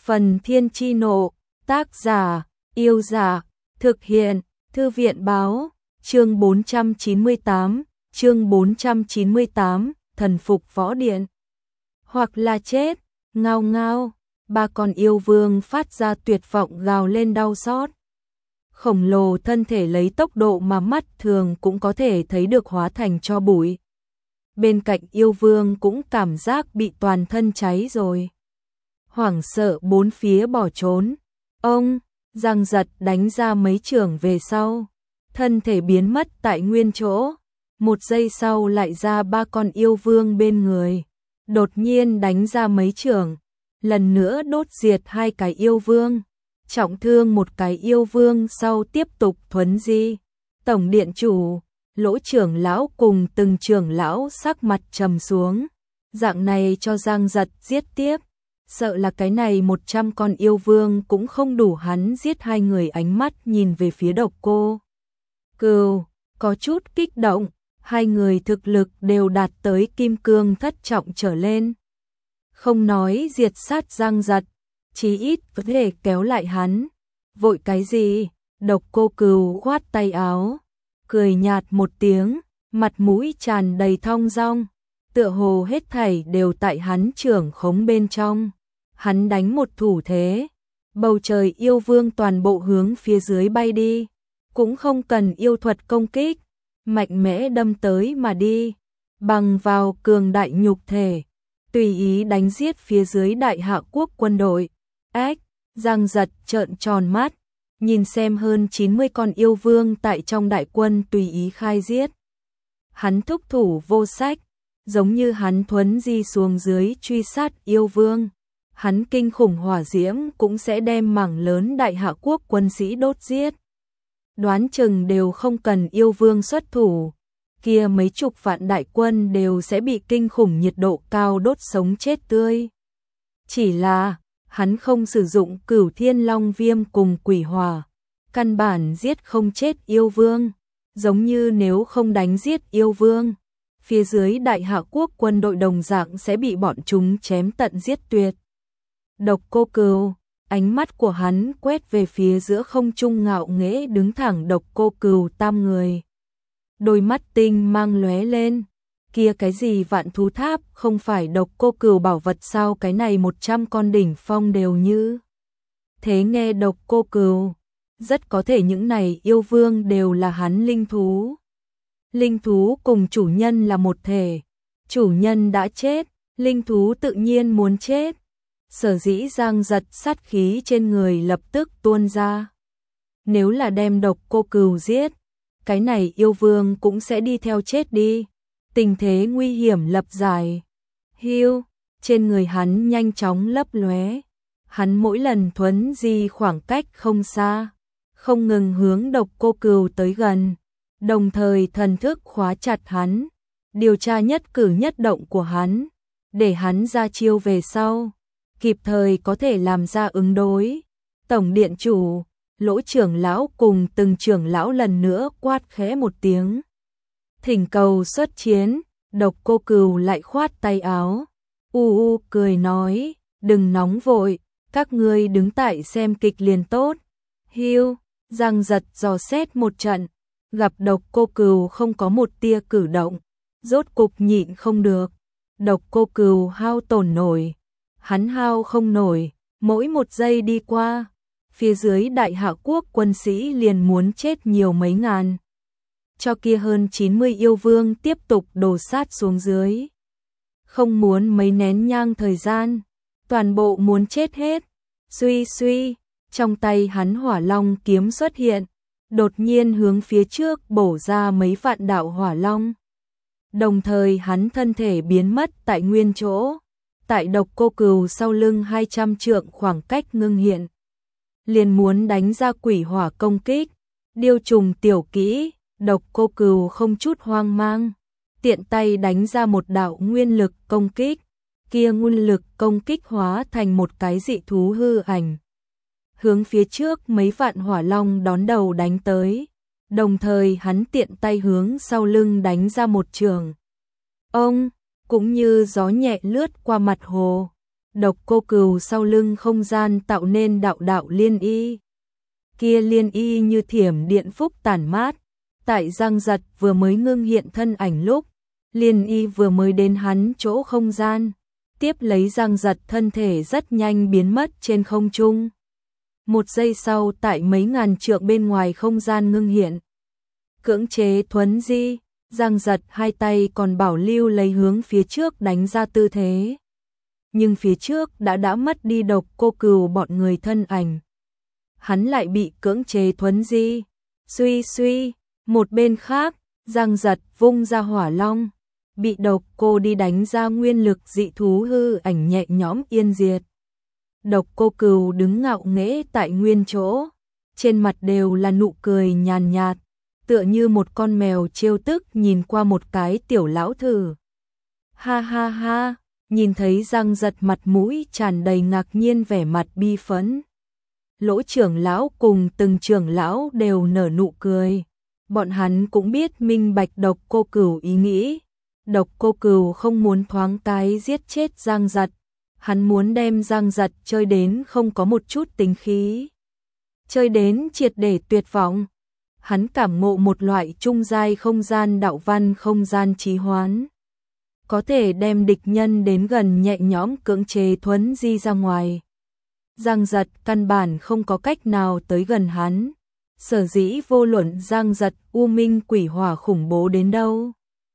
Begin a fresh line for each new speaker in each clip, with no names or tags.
Phần Thiên Chi Nộ, tác giả, Yêu Dạ, thực hiện, Thư viện Báo, chương 498, thần phục võ điện. Hoặc là chết, ngao ngao, ba con yêu vương phát ra tuyệt vọng gào lên đau xót. Khổng lồ thân thể lấy tốc độ mà mắt thường cũng có thể thấy được hóa thành tro bụi. Bên cạnh yêu vương cũng cảm giác bị toàn thân cháy rồi. Hoảng sợ bốn phía bỏ trốn. Ông, Giang Giật đánh ra mấy chưởng về sau. Thân thể biến mất tại nguyên chỗ. Một giây sau lại ra ba con yêu vương bên người. Đột nhiên đánh ra mấy chưởng. Lần nữa đốt diệt hai cái yêu vương. Trọng thương một cái yêu vương sau tiếp tục thuấn di. Tổng điện chủ, Lỗ trưởng lão cùng từng trưởng lão sắc mặt trầm xuống. Dạng này cho Giang Giật giết tiếp. Sợ là cái này 100 con yêu vương cũng không đủ hắn giết. Hai người ánh mắt nhìn về phía Độc Cô Cừu, có chút kích động. Hai người thực lực đều đạt tới kim cương thất trọng trở lên. Không nói diệt sát Giang Giật, chí ít có thể kéo lại hắn. Vội cái gì? Độc Cô Cừu khoát tay áo, cười nhạt một tiếng, mặt mũi tràn đầy thong dong, tựa hồ hết thảy đều tại hắn trưởng khống bên trong. Hắn đánh một thủ thế, bầu trời yêu vương toàn bộ hướng phía dưới bay đi, cũng không cần yêu thuật công kích, mạnh mẽ đâm tới mà đi, bằng vào cường đại nhục thể, tùy ý đánh giết phía dưới Đại Hạ quốc quân đội. Ách, Giang Giật trợn tròn mắt, nhìn xem hơn 90 con yêu vương tại trong đại quân tùy ý khai giết. Hắn thúc thủ vô sách, giống như hắn thuấn di xuống dưới truy sát yêu vương. Hắn kinh khủng hỏa diễm cũng sẽ đem mảng lớn Đại Hạ quốc quân sĩ đốt giết. Đoán chừng đều không cần yêu vương xuất thủ, kia mấy chục vạn đại quân đều sẽ bị kinh khủng nhiệt độ cao đốt sống chết tươi. Chỉ là, hắn không sử dụng Cửu Thiên Long Viêm cùng Quỷ Hỏa, căn bản giết không chết yêu vương, giống như nếu không đánh giết yêu vương, phía dưới Đại Hạ quốc quân đội đồng dạng sẽ bị bọn chúng chém tận giết tuyệt. Độc Cô Cừu, ánh mắt của hắn quét về phía giữa không trung ngạo nghễ đứng thẳng Độc Cô Cừu tam người. Đôi mắt tinh mang lóe lên, kia cái gì Vạn Thú Tháp không phải Độc Cô Cừu bảo vật sao, cái này 100 con đỉnh phong đều như thế. Nghe Độc Cô Cừu, rất có thể những này yêu vương đều là hắn linh thú. Linh thú cùng chủ nhân là một thể, chủ nhân đã chết, linh thú tự nhiên muốn chết. Sở dĩ Giang Giật sát khí trên người lập tức tuôn ra. Nếu là đem Độc Cô Cừu giết, cái này yêu vương cũng sẽ đi theo chết đi. Tình thế nguy hiểm lập giải. Hiu, trên người hắn nhanh chóng lấp lóe. Hắn mỗi lần thuấn di khoảng cách không xa, không ngừng hướng Độc Cô Cừu tới gần, đồng thời thần thức khóa chặt hắn, điều tra nhất cử nhất động của hắn, để hắn ra chiêu về sau, kịp thời có thể làm ra ứng đối. Tổng điện chủ, Lỗ trưởng lão cùng từng trưởng lão lần nữa quát khẽ một tiếng, thỉnh cầu xuất chiến. Độc Cô Cừu lại khoát tay áo, cười nói, đừng nóng vội, các ngươi đứng tại xem kịch liền tốt. Hiu, Giang Giật dò xét một trận, gặp Độc Cô Cừu không có một tia cử động, rốt cục nhịn không được. Độc Cô Cừu hao tổn nổi, hắn hao không nổi, mỗi một giây đi qua, phía dưới Đại Hạ quốc quân sĩ liền muốn chết nhiều mấy ngàn. Cho kia hơn 90 yêu vương tiếp tục đổ sát xuống dưới. Không muốn mấy nén nhang thời gian, toàn bộ muốn chết hết. Suy suy, trong tay hắn hỏa long kiếm xuất hiện, đột nhiên hướng phía trước bổ ra mấy vạn đạo hỏa long. Đồng thời hắn thân thể biến mất tại nguyên chỗ, tại Độc Cô Cừu sau lưng 200 trượng khoảng cách ngưng hiện. Liền muốn đánh ra quỷ hỏa công kích, điêu trùng tiểu kỹ. Độc Cô Cừu không chút hoang mang, tiện tay đánh ra một đạo nguyên lực công kích, kia nguyên lực công kích hóa thành một cái dị thú hư ảnh, hướng phía trước mấy vạn hỏa long đón đầu đánh tới, đồng thời hắn tiện tay hướng sau lưng đánh ra một chưởng. Ông, cũng như gió nhẹ lướt qua mặt hồ, Độc Cô Cừu sau lưng không gian tạo nên đạo đạo liên y. Kia liên y như thiểm điện phúc tản mát, tại Giang Giật vừa mới ngưng hiện thân ảnh lúc, liên y vừa mới đến hắn chỗ không gian, tiếp lấy Giang Giật thân thể rất nhanh biến mất trên không trung. Một giây sau tại mấy ngàn trượng bên ngoài không gian ngưng hiện. Cưỡng chế thuấn di, Giang Giật hai tay còn bảo lưu lấy hướng phía trước đánh ra tư thế. Nhưng phía trước đã mất đi Độc Cô Cừu bọn người thân ảnh. Hắn lại bị cưỡng chế thuấn di. Suy suy, một bên khác, Giang Giật vung ra hỏa long, bị Độc Cô đi đánh ra nguyên lực dị thú hư ảnh nhẹ nhõm yên diệt. Độc Cô Cừu đứng ngạo nghễ tại nguyên chỗ, trên mặt đều là nụ cười nhàn nhạt, tựa như một con mèo trêu tức nhìn qua một cái tiểu lão thử. Ha ha ha, nhìn thấy Giang Giật mặt mũi tràn đầy ngạc nhiên vẻ mặt bi phẫn. Lỗ trưởng lão cùng từng trưởng lão đều nở nụ cười. Bọn hắn cũng biết minh bạch Độc Cô Cừu ý nghĩ. Độc Cô Cừu không muốn thoáng cái giết chết Giang Giật. Hắn muốn đem Giang Giật chơi đến không có một chút tính khí. Chơi đến triệt để tuyệt vọng. Hắn cảm ngộ một loại trung giai không gian đạo văn không gian trì hoán. Có thể đem địch nhân đến gần nhẹ nhõm cưỡng chế thuấn di ra ngoài. Giang Giật căn bản không có cách nào tới gần hắn. Sở dĩ vô luận Giang Giật u minh quỷ hỏa khủng bố đến đâu,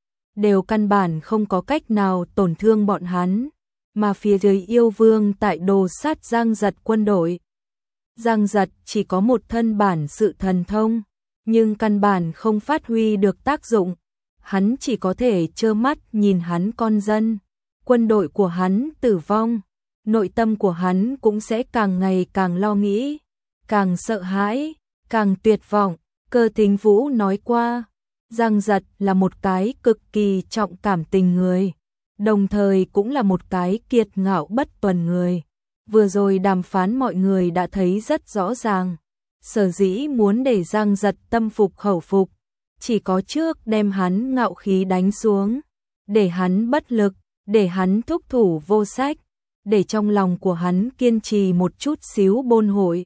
đều căn bản không có cách nào tổn thương bọn hắn. Mà phía dưới yêu vương tại đồ sát Giang Giật quân đội. Giang Giật chỉ có một thân bản sự thần thông, nhưng căn bản không phát huy được tác dụng. Hắn chỉ có thể trơ mắt nhìn hắn con dân, quân đội của hắn tử vong. Nội tâm của hắn cũng sẽ càng ngày càng lo nghĩ, càng sợ hãi, càng tuyệt vọng. Cơ Thính Vũ nói qua, Giang Giật là một cái cực kỳ trọng cảm tình người, đồng thời cũng là một cái kiệt ngạo bất tuần người. Vừa rồi đàm phán mọi người đã thấy rất rõ ràng, sở dĩ muốn để Giang Giật tâm phục khẩu phục, chỉ có trước đem hắn ngạo khí đánh xuống, để hắn bất lực, để hắn thúc thủ vô sách, để trong lòng của hắn kiên trì một chút xíu bôn hội,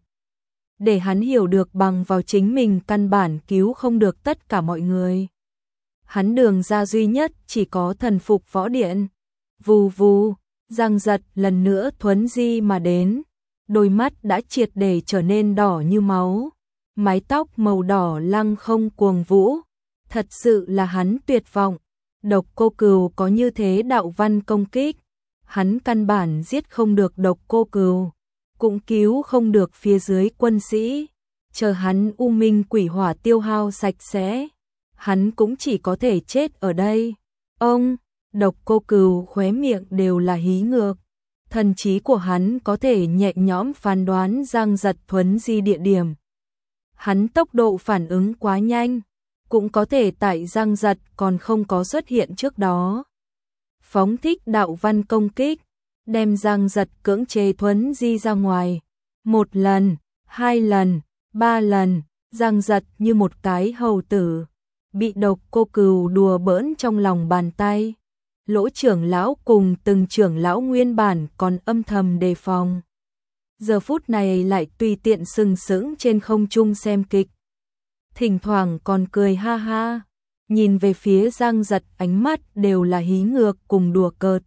để hắn hiểu được bằng vào chính mình căn bản cứu không được tất cả mọi người. Hắn đường ra duy nhất chỉ có thần phục võ điện. Vù vù, Giang Giật lần nữa thuấn di mà đến, đôi mắt đã triệt để trở nên đỏ như máu, mái tóc màu đỏ lăng không cuồng vũ, thật sự là hắn tuyệt vọng. Độc Cô Cừu có như thế đạo văn công kích, hắn căn bản giết không được Độc Cô Cừu, cũng cứu không được phía dưới quân sĩ, chờ hắn u minh quỷ hỏa tiêu hao sạch sẽ, hắn cũng chỉ có thể chết ở đây. Ông, Độc Cô Cừu khóe miệng đều là hí ngược, thần trí của hắn có thể nhẹ nhõm phán đoán Giang Giật thuấn di địa điểm. Hắn tốc độ phản ứng quá nhanh, cũng có thể tại Giang Giật còn không có xuất hiện trước đó. Phóng thích đạo văn công kích, đem Giang Giật cưỡng chế thuấn di ra ngoài. Một lần, hai lần, ba lần, Giang Giật như một cái hầu tử, bị Độc Cô Cừu đùa bỡn trong lòng bàn tay. Lỗ trưởng lão cùng từng trưởng lão nguyên bản còn âm thầm đề phòng, giờ phút này lại tùy tiện sừng sững trên không trung xem kịch. Thỉnh thoảng còn cười ha ha, nhìn về phía Giang Giật ánh mắt đều là hí ngược cùng đùa cợt.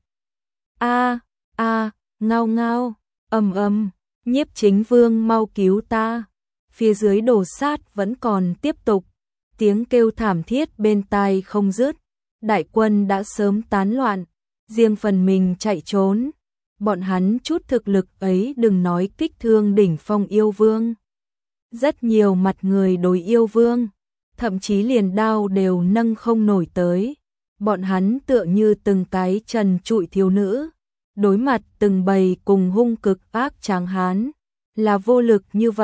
A a, ngao ngao, Nhiếp Chính Vương mau cứu ta. Phía dưới đồ sát vẫn còn tiếp tục, tiếng kêu thảm thiết bên tai không dứt. Đại quân đã sớm tán loạn, riêng phần mình chạy trốn. Bọn hắn chút thực lực ấy đừng nói kích thương đỉnh phong yêu vương. Rất nhiều mặt người đối yêu vương, thậm chí liền đao đều nâng không nổi tới. Bọn hắn tựa như từng cái trần trụi thiếu nữ, đối mặt từng bầy cùng hung cực ác tráng hán, là vô lực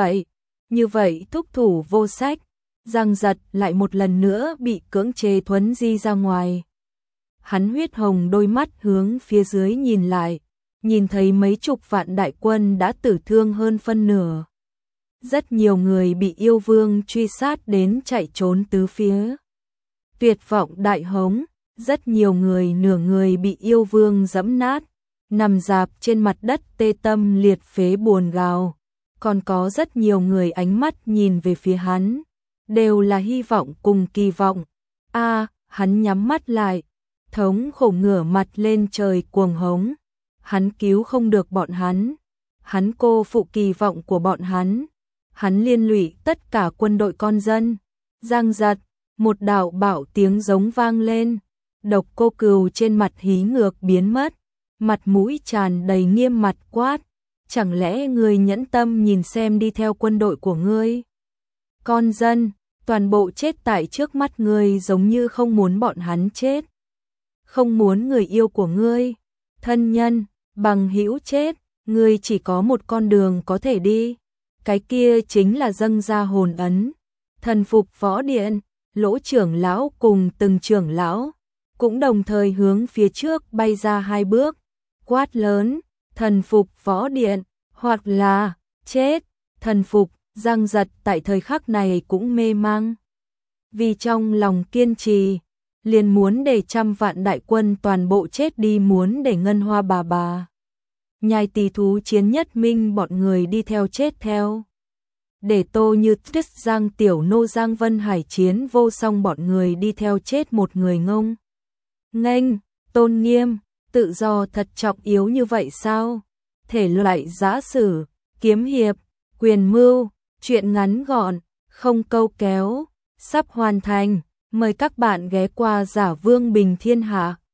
như vậy thúc thủ vô sách. Giang Giật lại một lần nữa bị cưỡng chế thuấn di ra ngoài. Hắn huyết hồng đôi mắt hướng phía dưới nhìn lại, nhìn thấy mấy chục vạn đại quân đã tử thương hơn phân nửa. Rất nhiều người bị yêu vương truy sát đến chạy trốn tứ phía. Tuyệt vọng đại hống, rất nhiều người nửa người bị yêu vương giẫm nát, nằm rạp trên mặt đất tê tâm liệt phế buồn gào. Còn có rất nhiều người ánh mắt nhìn về phía hắn, đều là hy vọng cùng kỳ vọng. Hắn nhắm mắt lại, thống khổ ngửa mặt lên trời cuồng hống. Hắn cứu không được bọn hắn cô phụ kỳ vọng của bọn hắn liên lụy tất cả quân đội con dân. Giang giật, một đạo bạo tiếng giống vang lên, Độc Cô Cừu trên mặt hí ngược biến mất, mặt mũi tràn đầy nghiêm mặt quát, chẳng lẽ ngươi nhẫn tâm nhìn xem đi theo quân đội của ngươi? Con dân, toàn bộ chết tại trước mắt ngươi giống như không muốn bọn hắn chết. Không muốn người yêu của ngươi, thân nhân, bằng hữu chết, ngươi chỉ có một con đường có thể đi. Cái kia chính là dâng ra hồn ấn. Thần phục võ điện, Lỗ trưởng lão cùng từng trưởng lão cũng đồng thời hướng phía trước bay ra 2 bước, quát lớn, thần phục võ điện, hoặc là chết. Thần phục. Giang Giật tại thời khắc này cũng mê mang. Vì trong lòng kiên trì, liền muốn để 100 vạn đại quân toàn bộ chết đi, muốn để Ngân Hoa bà Nhai Tỷ Thú chiến nhất minh bọn người đi theo chết theo. Để Tô Như Tuyết, Giang Tiểu Nô, Giang Vân Hải chiến vô song bọn người đi theo chết một người ngông. Nghênh, tôn nghiêm, tự do thật trọng yếu như vậy sao? Thể loại giã sử, kiếm hiệp, quyền mưu, chuyện ngắn gọn, không câu kéo, sắp hoàn thành. Mời các bạn ghé qua Giả Vương Bình Thiên Hạ.